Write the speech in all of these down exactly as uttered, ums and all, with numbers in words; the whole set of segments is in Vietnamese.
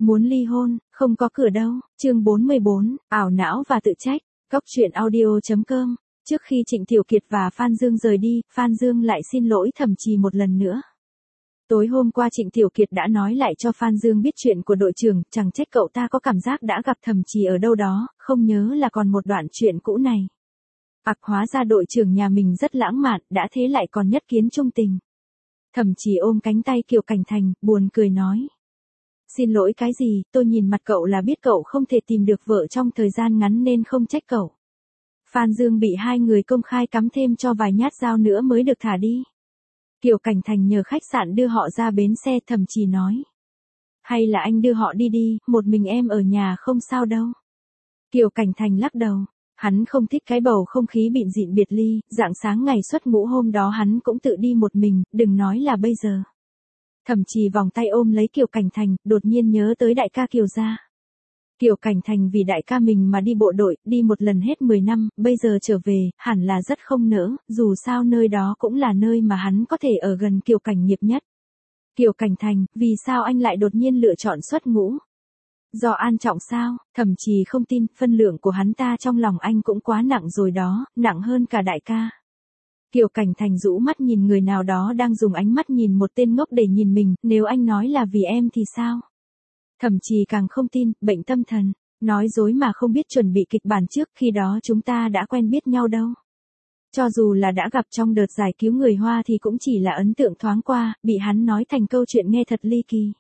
Muốn ly hôn, không có cửa đâu. Chương bốn mươi bốn, ảo não và tự trách. Góc truyện audio chấm com. Trước khi Trịnh Tiểu Kiệt và Phan Dương rời đi, Phan Dương lại xin lỗi Thẩm Trì một lần nữa. Tối hôm qua Trịnh Tiểu Kiệt đã nói lại cho Phan Dương biết chuyện của đội trưởng, chẳng trách cậu ta có cảm giác đã gặp Thẩm Trì ở đâu đó, không nhớ là còn một đoạn chuyện cũ này. Ặc, hóa ra đội trưởng nhà mình rất lãng mạn, đã thế lại còn nhất kiến trung tình. Thẩm Trì ôm cánh tay Kiều Cảnh Thành, buồn cười nói. Xin lỗi cái gì, tôi nhìn mặt cậu là biết cậu không thể tìm được vợ trong thời gian ngắn nên không trách cậu. Phan Dương bị hai người công khai cắm thêm cho vài nhát dao nữa mới được thả đi. Kiều Cảnh Thành nhờ khách sạn đưa họ ra bến xe. Thẩm Trì nói. Hay là anh đưa họ đi đi, một mình em ở nhà không sao đâu. Kiều Cảnh Thành lắc đầu. Hắn không thích cái bầu không khí bịn dịn biệt ly, rạng sáng ngày xuất ngũ hôm đó hắn cũng tự đi một mình, đừng nói là bây giờ. Thẩm Trì vòng tay ôm lấy Kiều Cảnh Thành, đột nhiên nhớ tới đại ca Kiều gia. Kiều Cảnh Thành vì đại ca mình mà đi bộ đội, đi một lần hết mười năm, bây giờ trở về, hẳn là rất không nỡ, dù sao nơi đó cũng là nơi mà hắn có thể ở gần Kiều Cảnh Nghiệp nhất. Kiều Cảnh Thành, vì sao anh lại đột nhiên lựa chọn xuất ngũ? Do an trọng sao? Thẩm Trì không tin, phân lượng của hắn ta trong lòng anh cũng quá nặng rồi đó, nặng hơn cả đại ca. Kiều Cảnh Thành rũ mắt nhìn người nào đó đang dùng ánh mắt nhìn một tên ngốc để nhìn mình, nếu anh nói là vì em thì sao? Thẩm Trì càng không tin, bệnh tâm thần, nói dối mà không biết chuẩn bị kịch bản trước, khi đó chúng ta đã quen biết nhau đâu. Cho dù là đã gặp trong đợt giải cứu người Hoa thì cũng chỉ là ấn tượng thoáng qua, bị hắn nói thành câu chuyện nghe thật ly kỳ.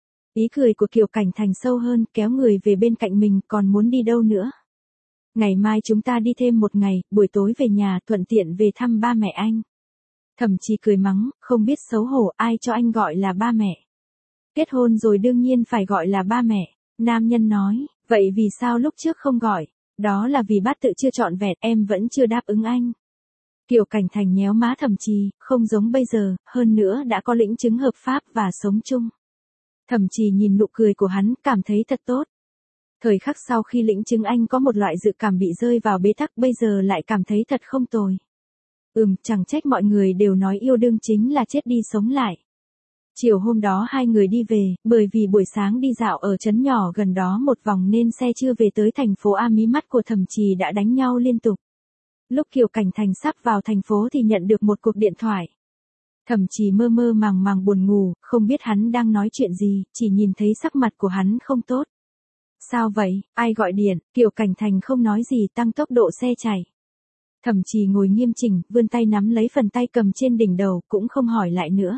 Ý cười của Kiều Cảnh Thành sâu hơn, kéo người về bên cạnh mình, còn muốn đi đâu nữa? Ngày mai chúng ta đi thêm một ngày, buổi tối về nhà, thuận tiện về thăm ba mẹ anh. Thẩm Trì cười mắng, không biết xấu hổ, ai cho anh gọi là ba mẹ. Kết hôn rồi đương nhiên phải gọi là ba mẹ. Nam nhân nói, vậy vì sao lúc trước không gọi? Đó là vì bát tự chưa trọn vẹn, em vẫn chưa đáp ứng anh. Kiều Cảnh Thành nhéo má Thẩm Trì, không giống bây giờ, hơn nữa đã có lĩnh chứng hợp pháp và sống chung. Thẩm Trì nhìn nụ cười của hắn, cảm thấy thật tốt. Thời khắc sau khi lĩnh chứng anh có một loại dự cảm bị rơi vào bế tắc, bây giờ lại cảm thấy thật không tồi. Ừm, chẳng trách mọi người đều nói yêu đương chính là chết đi sống lại. Chiều hôm đó hai người đi về, bởi vì buổi sáng đi dạo ở trấn nhỏ gần đó một vòng nên xe chưa về tới thành phố A, mí mắt của Thẩm Trì đã đánh nhau liên tục. Lúc Kiều Cảnh Thành sắp vào thành phố thì nhận được một cuộc điện thoại. Thẩm Trì mơ mơ màng màng buồn ngủ, không biết hắn đang nói chuyện gì, chỉ nhìn thấy sắc mặt của hắn không tốt. Sao vậy, ai gọi điện? Kiều Cảnh Thành không nói gì, tăng tốc độ xe chạy. Thẩm Trì ngồi nghiêm chỉnh, vươn tay nắm lấy phần tay cầm trên đỉnh đầu, cũng không hỏi lại nữa.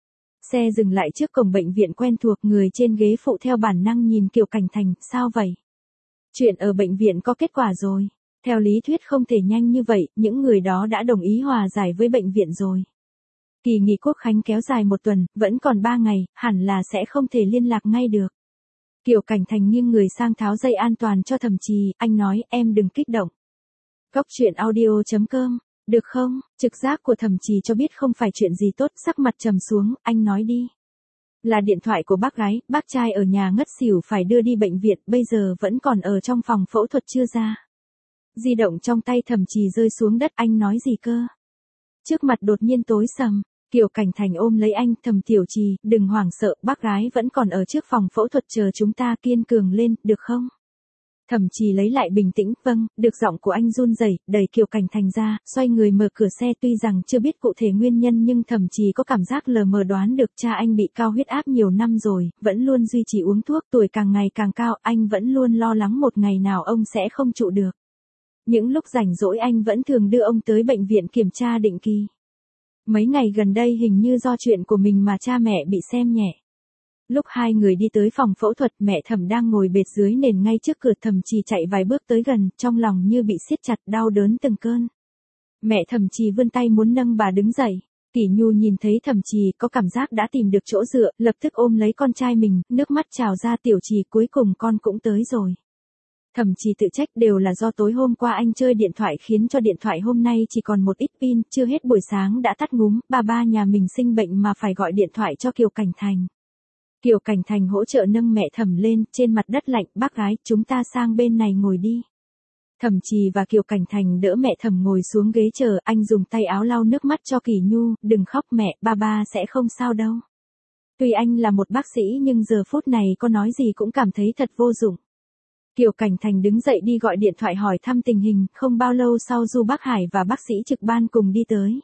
Xe dừng lại trước cổng bệnh viện quen thuộc, người trên ghế phụ theo bản năng nhìn Kiều Cảnh Thành, sao vậy? Chuyện ở bệnh viện có kết quả rồi. Theo lý thuyết không thể nhanh như vậy, những người đó đã đồng ý hòa giải với bệnh viện rồi. Kỳ nghỉ Quốc khánh kéo dài một tuần, vẫn còn ba ngày, hẳn là sẽ không thể liên lạc ngay được. Kiều Cảnh Thành nghiêng người sang tháo dây an toàn cho Thẩm Trì, anh nói, em đừng kích động. Góc truyện audio chấm com, được không? Trực giác của Thẩm Trì cho biết không phải chuyện gì tốt, sắc mặt trầm xuống, anh nói đi. Là điện thoại của bác gái, bác trai ở nhà ngất xỉu phải đưa đi bệnh viện, bây giờ vẫn còn ở trong phòng phẫu thuật chưa ra. Di động trong tay Thẩm Trì rơi xuống đất, anh nói gì cơ? Trước mặt đột nhiên tối sầm. Kiều Cảnh Thành ôm lấy anh, Thẩm Tiểu Trì, đừng hoảng sợ, bác gái vẫn còn ở trước phòng phẫu thuật chờ chúng ta, kiên cường lên, được không? Thẩm Trì lấy lại bình tĩnh, vâng, được. Giọng của anh run rẩy, đẩy Kiều Cảnh Thành ra, xoay người mở cửa xe, tuy rằng chưa biết cụ thể nguyên nhân nhưng Thẩm Trì có cảm giác lờ mờ đoán được cha anh bị cao huyết áp nhiều năm rồi, vẫn luôn duy trì uống thuốc, tuổi càng ngày càng cao, anh vẫn luôn lo lắng một ngày nào ông sẽ không trụ được. Những lúc rảnh rỗi anh vẫn thường đưa ông tới bệnh viện kiểm tra định kỳ. Mấy ngày gần đây hình như do chuyện của mình mà cha mẹ bị xem nhẹ. Lúc hai người đi tới phòng phẫu thuật, mẹ Thẩm đang ngồi bệt dưới nền ngay trước cửa. Thẩm Trì chạy vài bước tới gần, trong lòng như bị siết chặt, đau đớn từng cơn. Mẹ Thẩm Trì vươn tay muốn nâng bà đứng dậy. Kỷ Nhu nhìn thấy Thẩm Trì có cảm giác đã tìm được chỗ dựa, lập tức ôm lấy con trai mình, nước mắt trào ra. Tiểu Trì, cuối cùng con cũng tới rồi. Thẩm Trì tự trách, đều là do tối hôm qua anh chơi điện thoại khiến cho điện thoại hôm nay chỉ còn một ít pin, chưa hết buổi sáng đã tắt ngúm, ba ba nhà mình sinh bệnh mà phải gọi điện thoại cho Kiều Cảnh Thành. Kiều Cảnh Thành hỗ trợ nâng mẹ Thẩm lên, trên mặt đất lạnh, bác gái, chúng ta sang bên này ngồi đi. Thẩm Trì và Kiều Cảnh Thành đỡ mẹ Thẩm ngồi xuống ghế chờ, anh dùng tay áo lau nước mắt cho Kỷ Nhu, đừng khóc mẹ, ba ba sẽ không sao đâu. Tuy anh là một bác sĩ nhưng giờ phút này có nói gì cũng cảm thấy thật vô dụng. Kiều Cảnh Thành đứng dậy đi gọi điện thoại hỏi thăm tình hình, không bao lâu sau Du Bắc Hải và bác sĩ trực ban cùng đi tới.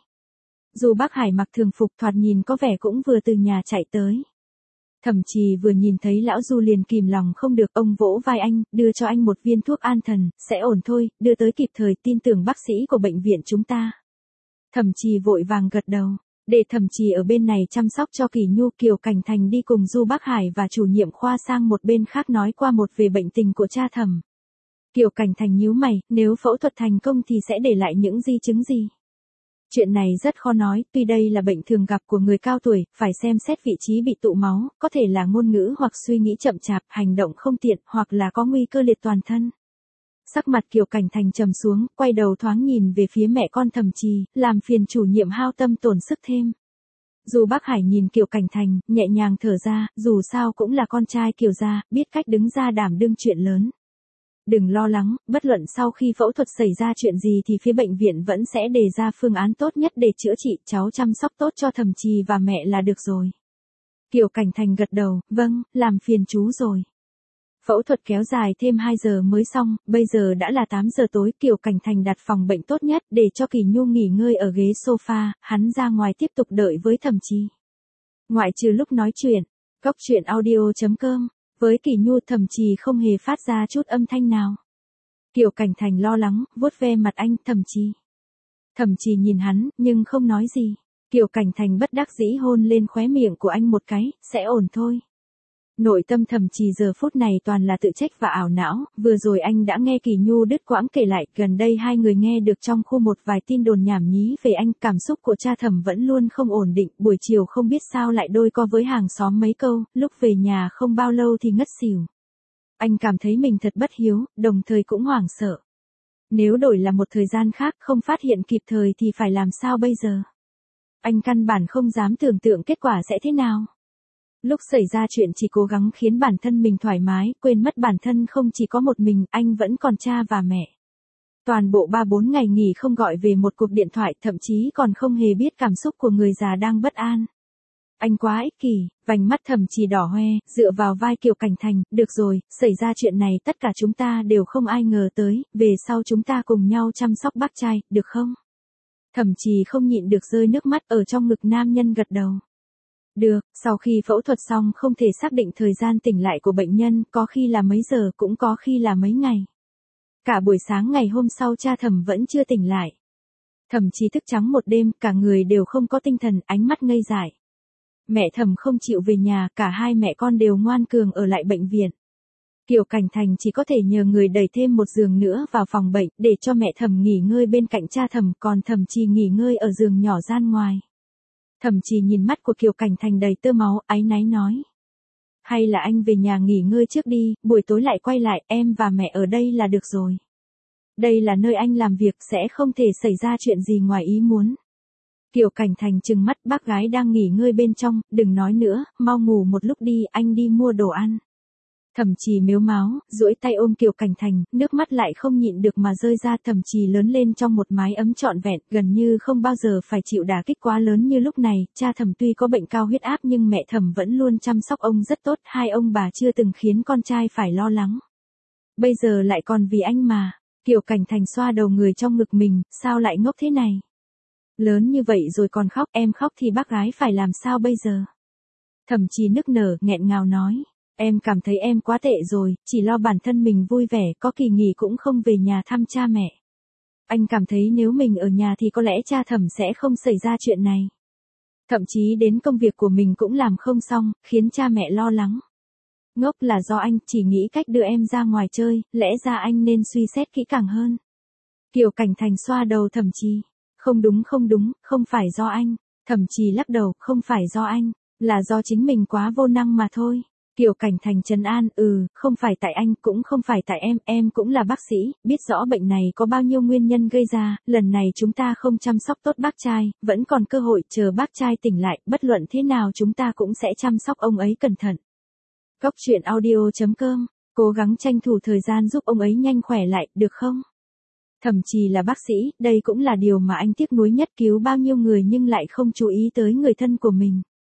Du Bắc Hải mặc thường phục thoạt nhìn có vẻ cũng vừa từ nhà chạy tới. Thẩm Trì vừa nhìn thấy lão Du liền kìm lòng không được, ông vỗ vai anh, đưa cho anh một viên thuốc an thần, sẽ ổn thôi, đưa tới kịp thời, tin tưởng bác sĩ của bệnh viện chúng ta. Thẩm Trì vội vàng gật đầu, để Thẩm Trì ở bên này chăm sóc cho Kỳ Nhu. Kiều Cảnh Thành đi cùng Du Bắc Hải và chủ nhiệm khoa sang một bên khác nói qua một về bệnh tình của cha Thẩm. Kiều Cảnh Thành nhíu mày, nếu phẫu thuật thành công thì sẽ để lại những di chứng gì? Chuyện này rất khó nói, tuy đây là bệnh thường gặp của người cao tuổi, phải xem xét vị trí bị tụ máu, có thể là ngôn ngữ hoặc suy nghĩ chậm chạp, hành động không tiện, hoặc là có nguy cơ liệt toàn thân. Sắc mặt Kiều Cảnh Thành trầm xuống, quay đầu thoáng nhìn về phía mẹ con Thẩm Trì, làm phiền chủ nhiệm hao tâm tổn sức thêm. Du Bắc Hải nhìn Kiều Cảnh Thành, nhẹ nhàng thở ra, dù sao cũng là con trai Kiều gia, biết cách đứng ra đảm đương chuyện lớn. Đừng lo lắng, bất luận sau khi phẫu thuật xảy ra chuyện gì thì phía bệnh viện vẫn sẽ đề ra phương án tốt nhất để chữa trị, cháu chăm sóc tốt cho Thẩm Trì và mẹ là được rồi. Kiều Cảnh Thành gật đầu, vâng, làm phiền chú rồi. Phẫu thuật kéo dài thêm hai giờ mới xong, bây giờ đã là tám giờ tối. Kiều Cảnh Thành đặt phòng bệnh tốt nhất để cho Kỳ Nhu nghỉ ngơi ở ghế sofa, hắn ra ngoài tiếp tục đợi với Thẩm Trì. Ngoại trừ lúc nói chuyện, Cốc truyện audio chấm com, với Kỳ Nhu Thẩm Trì không hề phát ra chút âm thanh nào. Kiều Cảnh Thành lo lắng, vuốt ve mặt anh, Thẩm Trì. Thẩm Trì nhìn hắn, nhưng không nói gì. Kiều Cảnh Thành bất đắc dĩ hôn lên khóe miệng của anh một cái, sẽ ổn thôi. Nội tâm Thẩm Trì giờ phút này toàn là tự trách và ảo não, vừa rồi anh đã nghe Kỳ Nhu đứt quãng kể lại, gần đây hai người nghe được trong khu một vài tin đồn nhảm nhí về anh, cảm xúc của cha Thẩm vẫn luôn không ổn định, buổi chiều không biết sao lại đôi co với hàng xóm mấy câu, lúc về nhà không bao lâu thì ngất xỉu. Anh cảm thấy mình thật bất hiếu, đồng thời cũng hoảng sợ. Nếu đổi là một thời gian khác không phát hiện kịp thời thì phải làm sao bây giờ? Anh căn bản không dám tưởng tượng kết quả sẽ thế nào. Lúc xảy ra chuyện chỉ cố gắng khiến bản thân mình thoải mái, quên mất bản thân không chỉ có một mình, anh vẫn còn cha và mẹ. Toàn bộ ba bốn ngày nghỉ không gọi về một cuộc điện thoại, thậm chí còn không hề biết cảm xúc của người già đang bất an. Anh quá ích kỷ, vành mắt Thẩm Trì đỏ hoe, dựa vào vai Kiều Cảnh Thành, được rồi, xảy ra chuyện này tất cả chúng ta đều không ai ngờ tới, về sau chúng ta cùng nhau chăm sóc bác trai, được không? Thẩm Trì không nhịn được rơi nước mắt, ở trong ngực nam nhân gật đầu. Được, sau khi phẫu thuật xong không thể xác định thời gian tỉnh lại của bệnh nhân, có khi là mấy giờ cũng có khi là mấy ngày. Cả buổi sáng ngày hôm sau cha Thẩm vẫn chưa tỉnh lại. Thẩm Trì thức trắng một đêm, cả người đều không có tinh thần, ánh mắt ngây dại. Mẹ Thẩm không chịu về nhà, cả hai mẹ con đều ngoan cường ở lại bệnh viện. Kiều Cảnh Thành chỉ có thể nhờ người đẩy thêm một giường nữa vào phòng bệnh, để cho mẹ Thẩm nghỉ ngơi bên cạnh cha Thẩm, còn Thẩm Trì nghỉ ngơi ở giường nhỏ gian ngoài. Thẩm Trì nhìn mắt của Kiều Cảnh Thành đầy tơ máu, áy náy nói. Hay là anh về nhà nghỉ ngơi trước đi, buổi tối lại quay lại, em và mẹ ở đây là được rồi. Đây là nơi anh làm việc, sẽ không thể xảy ra chuyện gì ngoài ý muốn. Kiều Cảnh Thành trừng mắt, bác gái đang nghỉ ngơi bên trong, đừng nói nữa, mau ngủ một lúc đi, anh đi mua đồ ăn. Thẩm Trì mếu máo, duỗi tay ôm Kiều Cảnh Thành, nước mắt lại không nhịn được mà rơi ra. Thẩm Trì lớn lên trong một mái ấm trọn vẹn, gần như không bao giờ phải chịu đả kích quá lớn như lúc này. Cha Thẩm tuy có bệnh cao huyết áp nhưng mẹ Thẩm vẫn luôn chăm sóc ông rất tốt, hai ông bà chưa từng khiến con trai phải lo lắng. Bây giờ lại còn vì anh mà. Kiều Cảnh Thành xoa đầu người trong ngực mình, sao lại ngốc thế này? Lớn như vậy rồi còn khóc, em khóc thì bác gái phải làm sao bây giờ? Thẩm Trì nức nở, nghẹn ngào nói. Em cảm thấy em quá tệ rồi, chỉ lo bản thân mình vui vẻ, có kỳ nghỉ cũng không về nhà thăm cha mẹ. Anh cảm thấy nếu mình ở nhà thì có lẽ cha Thẩm sẽ không xảy ra chuyện này. Thậm chí đến công việc của mình cũng làm không xong, khiến cha mẹ lo lắng. Ngốc là do anh, chỉ nghĩ cách đưa em ra ngoài chơi, lẽ ra anh nên suy xét kỹ càng hơn. Kiều Cảnh Thành xoa đầu Thẩm Trì. Không đúng không đúng, không phải do anh. Thẩm Trì lắc đầu, không phải do anh, là do chính mình quá vô năng mà thôi. Kiều Cảnh Thành trấn an, ừ, không phải tại anh, cũng không phải tại em, em cũng là bác sĩ, biết rõ bệnh này có bao nhiêu nguyên nhân gây ra, lần này chúng ta không chăm sóc tốt bác trai, vẫn còn cơ hội, chờ bác trai tỉnh lại, bất luận thế nào chúng ta cũng sẽ chăm sóc ông ấy cẩn thận. Cốc truyện audio chấm com, cố gắng tranh thủ thời gian giúp ông ấy nhanh khỏe lại, được không? Thẩm Trì là bác sĩ, đây cũng là điều mà anh tiếc nuối nhất, cứu bao nhiêu người nhưng lại không chú ý tới người thân của mình.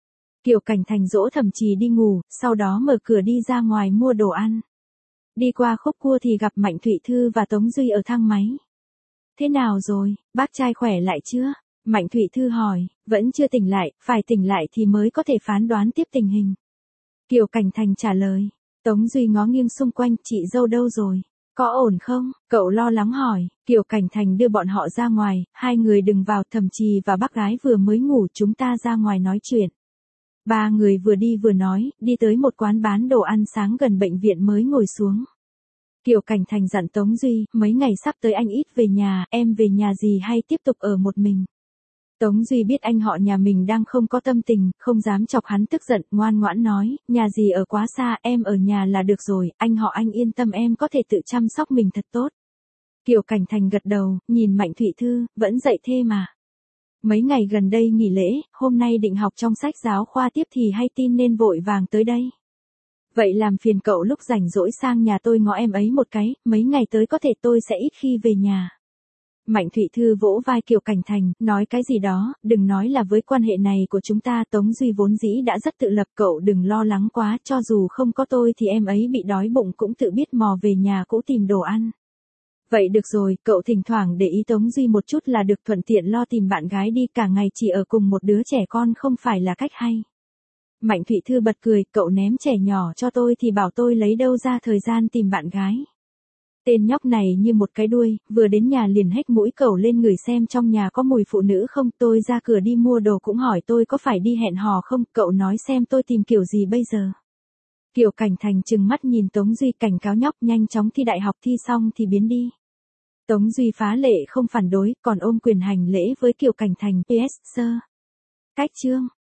Kiều Cảnh Thành dỗ Thẩm Trì đi ngủ, sau đó mở cửa đi ra ngoài mua đồ ăn. Đi qua khúc cua thì gặp Mạnh Thụy Thư và Tống Duy ở thang máy. Thế nào rồi, bác trai khỏe lại chưa? Mạnh Thụy Thư hỏi, vẫn chưa tỉnh lại, phải tỉnh lại thì mới có thể phán đoán tiếp tình hình. Kiều Cảnh Thành trả lời. Tống Duy ngó nghiêng xung quanh, chị dâu đâu rồi? Có ổn không? Cậu lo lắng hỏi. Kiều Cảnh Thành đưa bọn họ ra ngoài, hai người đừng vào, Thẩm Trì và bác gái vừa mới ngủ, chúng ta ra ngoài nói chuyện. Ba người vừa đi vừa nói, đi tới một quán bán đồ ăn sáng gần bệnh viện mới ngồi xuống. Kiều Cảnh Thành dặn Tống Duy, mấy ngày sắp tới anh ít về nhà, em về nhà gì hay tiếp tục ở một mình. Tống Duy biết anh họ nhà mình đang không có tâm tình, không dám chọc hắn tức giận, ngoan ngoãn nói, nhà gì ở quá xa, em ở nhà là được rồi, anh họ anh yên tâm em có thể tự chăm sóc mình thật tốt. Kiều Cảnh Thành gật đầu, nhìn Mạnh Thụy Thư, vẫn dậy thê mà. Mấy ngày gần đây nghỉ lễ, hôm nay định học trong sách giáo khoa tiếp thì hay tin nên vội vàng tới đây. Vậy làm phiền cậu lúc rảnh rỗi sang nhà tôi ngó em ấy một cái, mấy ngày tới có thể tôi sẽ ít khi về nhà. Mạnh Thụy Thư vỗ vai Kiều Cảnh Thành, nói cái gì đó, đừng nói là với quan hệ này của chúng ta, Tống Duy vốn dĩ đã rất tự lập, cậu đừng lo lắng quá, cho dù không có tôi thì em ấy bị đói bụng cũng tự biết mò về nhà cũ tìm đồ ăn. Vậy được rồi, cậu thỉnh thoảng để ý Tống Duy một chút là được, thuận tiện lo tìm bạn gái đi, cả ngày chỉ ở cùng một đứa trẻ con không phải là cách hay. Mạnh Thụy Thư bật cười, cậu ném trẻ nhỏ cho tôi thì bảo tôi lấy đâu ra thời gian tìm bạn gái. Tên nhóc này như một cái đuôi, vừa đến nhà liền hếch mũi cậu lên ngửi xem trong nhà có mùi phụ nữ không, tôi ra cửa đi mua đồ cũng hỏi tôi có phải đi hẹn hò không, cậu nói xem tôi tìm kiểu gì bây giờ. Kiều Cảnh Thành trừng mắt nhìn Tống Duy, cảnh cáo nhóc nhanh chóng thi đại học, thi xong thì biến đi. Tống Duy phá lệ không phản đối, còn ôm quyền hành lễ với Kiều Cảnh Thành, pê ét, sir. Cách chương.